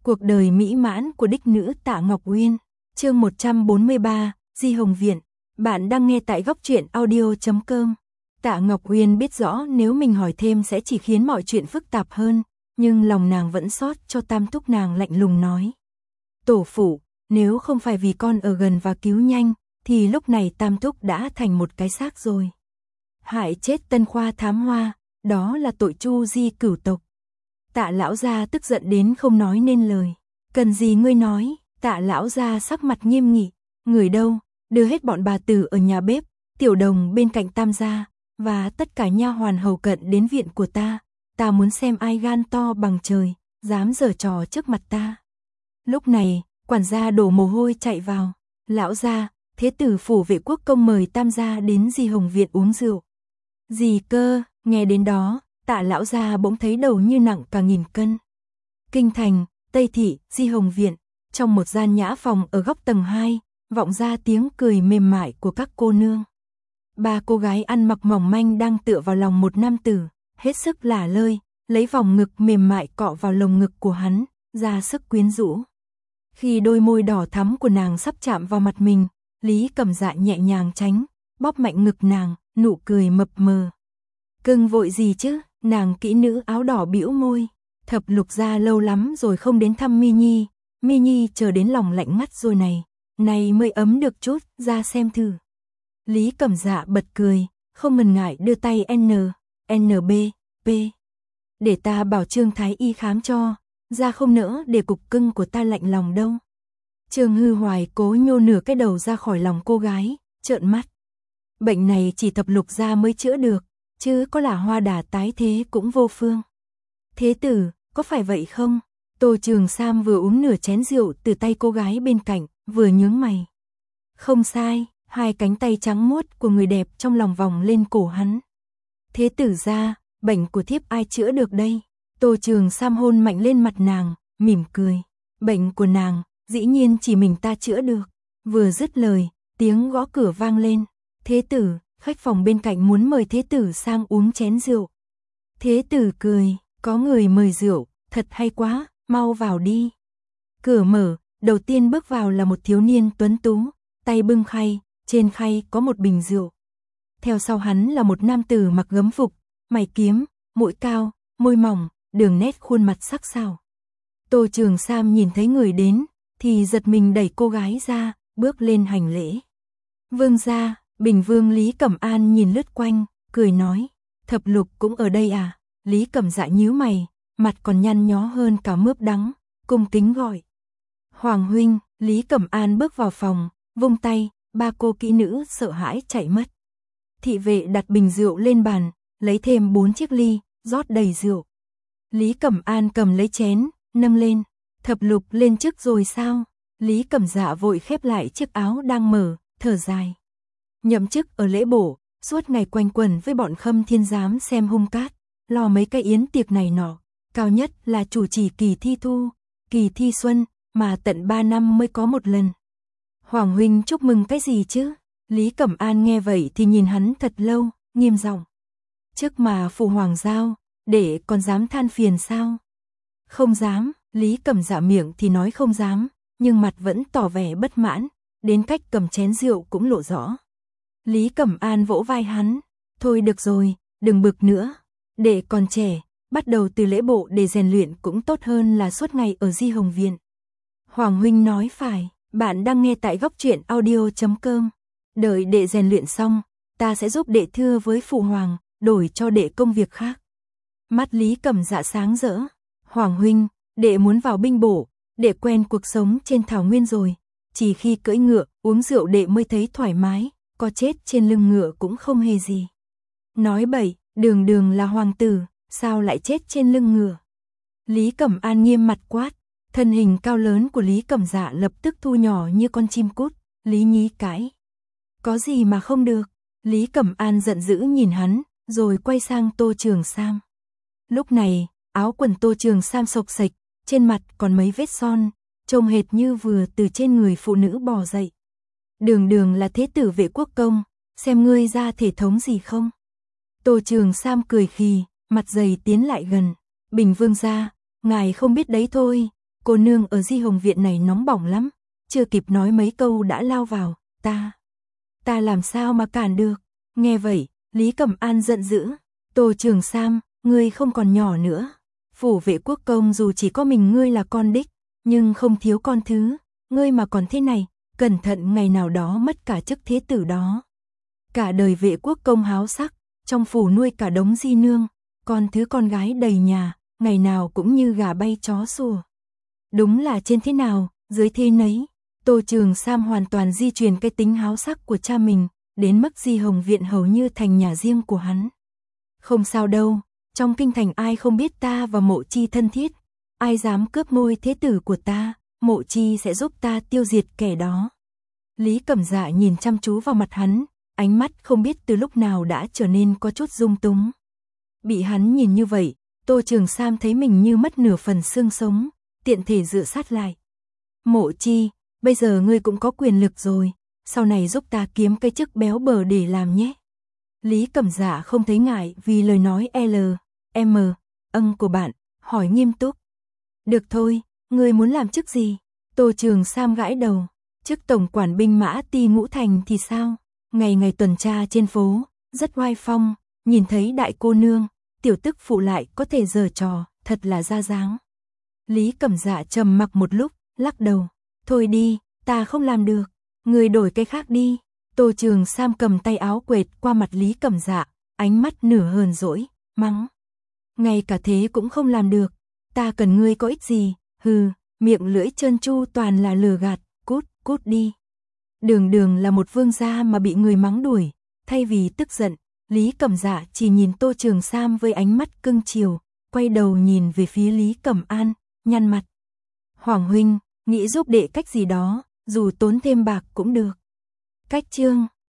Cuộc đời mỹ mãn của đích nữ Tạ Ngọc Uyên. Chương 143, Di Hồng Viện. Bạn đang nghe tại góc truyện audio.com. Tạ Ngọc Uyên biết rõ nếu mình hỏi thêm sẽ chỉ khiến mọi chuyện phức tạp hơn, nhưng lòng nàng vẫn xót cho Tam Túc. Nàng lạnh lùng nói: "Tổ phụ, nếu không phải vì con ở gần và cứu nhanh, thì lúc này Tam Túc đã thành một cái xác rồi. Hại chết Tân Khoa Thám Hoa, đó là tội tru di cửu tộc." Tạ lão gia tức giận đến không nói nên lời. "Cần gì ngươi nói?" Tạ lão gia sắc mặt nghiêm nghị. "Người đâu? Đưa hết bọn bà tử ở nhà bếp, tiểu đồng bên cạnh Tam gia và tất cả nha hoàn hầu cận đến viện của ta. Ta muốn xem ai gan to bằng trời, dám giở trò trước mặt ta." Lúc này, quản gia đổ mồ hôi chạy vào. "Lão gia, thế tử phủ Vệ Quốc công mời Tam gia đến Di Hồng Viện uống rượu." "Gì cơ?" Nghe đến đó, Tạ lão gia bỗng thấy đầu như nặng cả nghìn cân. Kinh thành, Tây thị, Di Hồng Viện, trong một gian nhã phòng ở góc tầng 2, vọng ra tiếng cười mềm mại của các cô nương. Ba cô gái ăn mặc mỏng manh đang tựa vào lòng một nam tử, hết sức lả lơi, lấy vòng ngực mềm mại cọ vào lồng ngực của hắn, ra sức quyến rũ. Khi đôi môi đỏ thắm của nàng sắp chạm vào mặt mình, Lý Cẩm Dạ nhẹ nhàng tránh, bóp mạnh ngực nàng, nụ cười mập mờ. "Cưng vội gì chứ?" Nàng kỹ nữ áo đỏ bĩu môi. "Thập lục gia lâu lắm rồi không đến thăm Mi Nhi, Mi Nhi chờ đến lòng lạnh ngắt rồi này, nay mới ấm được chút, ra xem thử." Lý Cẩm Dạ bật cười, không ngần ngại đưa tay NB, P. "Để ta bảo Trương Thái Y khám cho, ra không nỡ để cục cưng của ta lạnh lòng đâu." Trương Hư Hoài cố nhô nửa cái đầu ra khỏi lòng cô gái, trợn mắt. "Bệnh này chỉ thập lục gia mới chữa được, chứ có là hoa đà tái thế cũng vô phương." "Thế tử, có phải vậy không?" Tô Trường Sam vừa uống nửa chén rượu từ tay cô gái bên cạnh, vừa nhướng mày. "Không sai." Hai cánh tay trắng muốt của người đẹp trong lòng vòng lên cổ hắn. "Thế tử gia, bệnh của thiếp ai chữa được đây?" Tô Trường Sam hôn mạnh lên mặt nàng, mỉm cười. "Bệnh của nàng, dĩ nhiên chỉ mình ta chữa được." Vừa dứt lời, tiếng gõ cửa vang lên. "Thế tử, khách phòng bên cạnh muốn mời thế tử sang uống chén rượu." Thế tử cười, "Có người mời rượu, thật hay quá, mau vào đi." Cửa mở, đầu tiên bước vào là một thiếu niên tuấn tú, tay bưng khay, trên khay có một bình rượu. Theo sau hắn là một nam tử mặc gấm phục, mày kiếm, mũi cao, môi mỏng, đường nét khuôn mặt sắc sảo. Tô Trường Sam nhìn thấy người đến, thì giật mình đẩy cô gái ra, bước lên hành lễ. "Vương gia." Bình Vương Lý Cẩm An nhìn lướt quanh, cười nói: "Thập lục cũng ở đây à?" Lý Cẩm Dạ nhíu mày, mặt còn nhăn nhó hơn cả mướp đắng, cung kính gọi: "Hoàng huynh." Lý Cẩm An bước vào phòng, vung tay, ba cô kỹ nữ sợ hãi chạy mất. Thị vệ đặt bình rượu lên bàn, lấy thêm 4 chiếc ly, rót đầy rượu. Lý Cẩm An cầm lấy chén, nâng lên. "Thập lục lên chức rồi sao?" Lý Cẩm Dạ vội khép lại chiếc áo đang mở, thở dài. "Nhậm chức ở lễ bổ, suốt ngày quanh quẩn với bọn Khâm Thiên giám xem hung cát, lo mấy cái yến tiệc này nọ, cao nhất là chủ trì kỳ thi thu, kỳ thi xuân, mà tận 3 năm mới có một lần." "Hoàng huynh chúc mừng cái gì chứ?" Lý Cẩm An nghe vậy thì nhìn hắn thật lâu, nghiêm giọng: "Trước mà phụ hoàng giao, để còn dám than phiền sao?" "Không dám." Lý Cẩm Dạ miệng thì nói không dám, nhưng mặt vẫn tỏ vẻ bất mãn, đến cách cầm chén rượu cũng lộ rõ. Lý Cẩm An vỗ vai hắn: "Thôi được rồi, đừng bực nữa. Đệ còn trẻ, bắt đầu từ lễ bộ để rèn luyện cũng tốt hơn là suốt ngày ở Di Hồng Viện." "Hoàng huynh nói phải." Bạn đang nghe tại góc truyện audio.com. "Đợi đệ rèn luyện xong, ta sẽ giúp đệ thưa với phụ hoàng, đổi cho đệ công việc khác." Mắt Lý Cẩm Dạ sáng rỡ. "Hoàng huynh, đệ muốn vào binh bổ, đệ quen cuộc sống trên thảo nguyên rồi, chỉ khi cưỡi ngựa, uống rượu đệ mới thấy thoải mái, có chết trên lưng ngựa cũng không hề gì." "Nói bậy, đường đường là hoàng tử, sao lại chết trên lưng ngựa?" Lý Cẩm An nghiêm mặt quát. Thân hình cao lớn của Lý Cẩm Dạ lập tức thu nhỏ như con chim cút. Lý nhí cãi: "Có gì mà không được?" Lý Cẩm An giận dữ nhìn hắn, rồi quay sang Tô Trường Sam. Lúc này, áo quần Tô Trường Sam xộc xệch, trên mặt còn mấy vết son, trông hệt như vừa từ trên người phụ nữ bò dậy. "Đường đường là thế tử Vệ Quốc công, xem ngươi ra thể thống gì không?" Tô Trường Sam cười khì, mặt dày tiến lại gần. "Bình Vương gia, ngài không biết đấy thôi, cô nương ở Di Hồng Viện này nóng bỏng lắm, chưa kịp nói mấy câu đã lao vào, ta làm sao mà cản được. Nghe vậy, Lý Cẩm An giận dữ, Tô Trường Sam, ngươi không còn nhỏ nữa. Phủ Vệ Quốc công dù chỉ có mình ngươi là con đích, nhưng không thiếu con thứ, ngươi mà còn thế này, cẩn thận ngày nào đó mất cả chức thế tử đó. Cả đời Vệ Quốc công háo sắc, trong phủ nuôi cả đống di nương, con thứ con gái đầy nhà, ngày nào cũng như gà bay chó sủa. Đúng là trên thế nào, dưới thế nấy. Tô Trường Sam hoàn toàn di truyền cái tính háo sắc của cha mình, đến mức Di Hồng Viện hầu như thành nhà riêng của hắn. Không sao đâu, trong kinh thành ai không biết ta và Mộ Chi thân thiết, ai dám cướp ngôi thế tử của ta, Mộ Chi sẽ giúp ta tiêu diệt kẻ đó. Lý Cẩm Dạ nhìn chăm chú vào mặt hắn, ánh mắt không biết từ lúc nào đã trở nên có chút rung túng. Bị hắn nhìn như vậy, Tô Trường Sam thấy mình như mất nửa phần xương sống, tiện thể dựa sát lại. Mộ Chi, bây giờ ngươi cũng có quyền lực rồi, sau này giúp ta kiếm cái chức béo bở để làm nhé. Lý Cẩm Dạ không thấy ngại vì lời nói của bạn, hỏi nghiêm túc. Được thôi, ngươi muốn làm chức gì? Tô Trường Sam gãi đầu, chức tổng quản binh mã Ti Ngũ Thành thì sao? Ngày ngày tuần tra trên phố, rất oai phong, nhìn thấy đại cô nương, tiểu tức phụ lại có thể giở trò, thật là ra dáng. Lý Cẩm Dạ trầm mặc một lúc, lắc đầu, thôi đi, ta không làm được, người đổi cái khác đi. Tô Trường Sam cầm tay áo quệt qua mặt Lý Cẩm Dạ, ánh mắt nửa hờn dỗi, mắng. Ngay cả thế cũng không làm được, ta cần ngươi có ích gì, hừ, miệng lưỡi trơn tru toàn là lừa gạt, cút đi. Đường là một vương gia mà bị người mắng đuổi, thay vì tức giận, Lý Cẩm Dạ chỉ nhìn Tô Trường Sam với ánh mắt cưng chiều, quay đầu nhìn về phía Lý Cẩm An, nhăn mặt. Hoàng huynh, nghĩ giúp đệ cách gì đó, dù tốn thêm bạc cũng được. Cách chương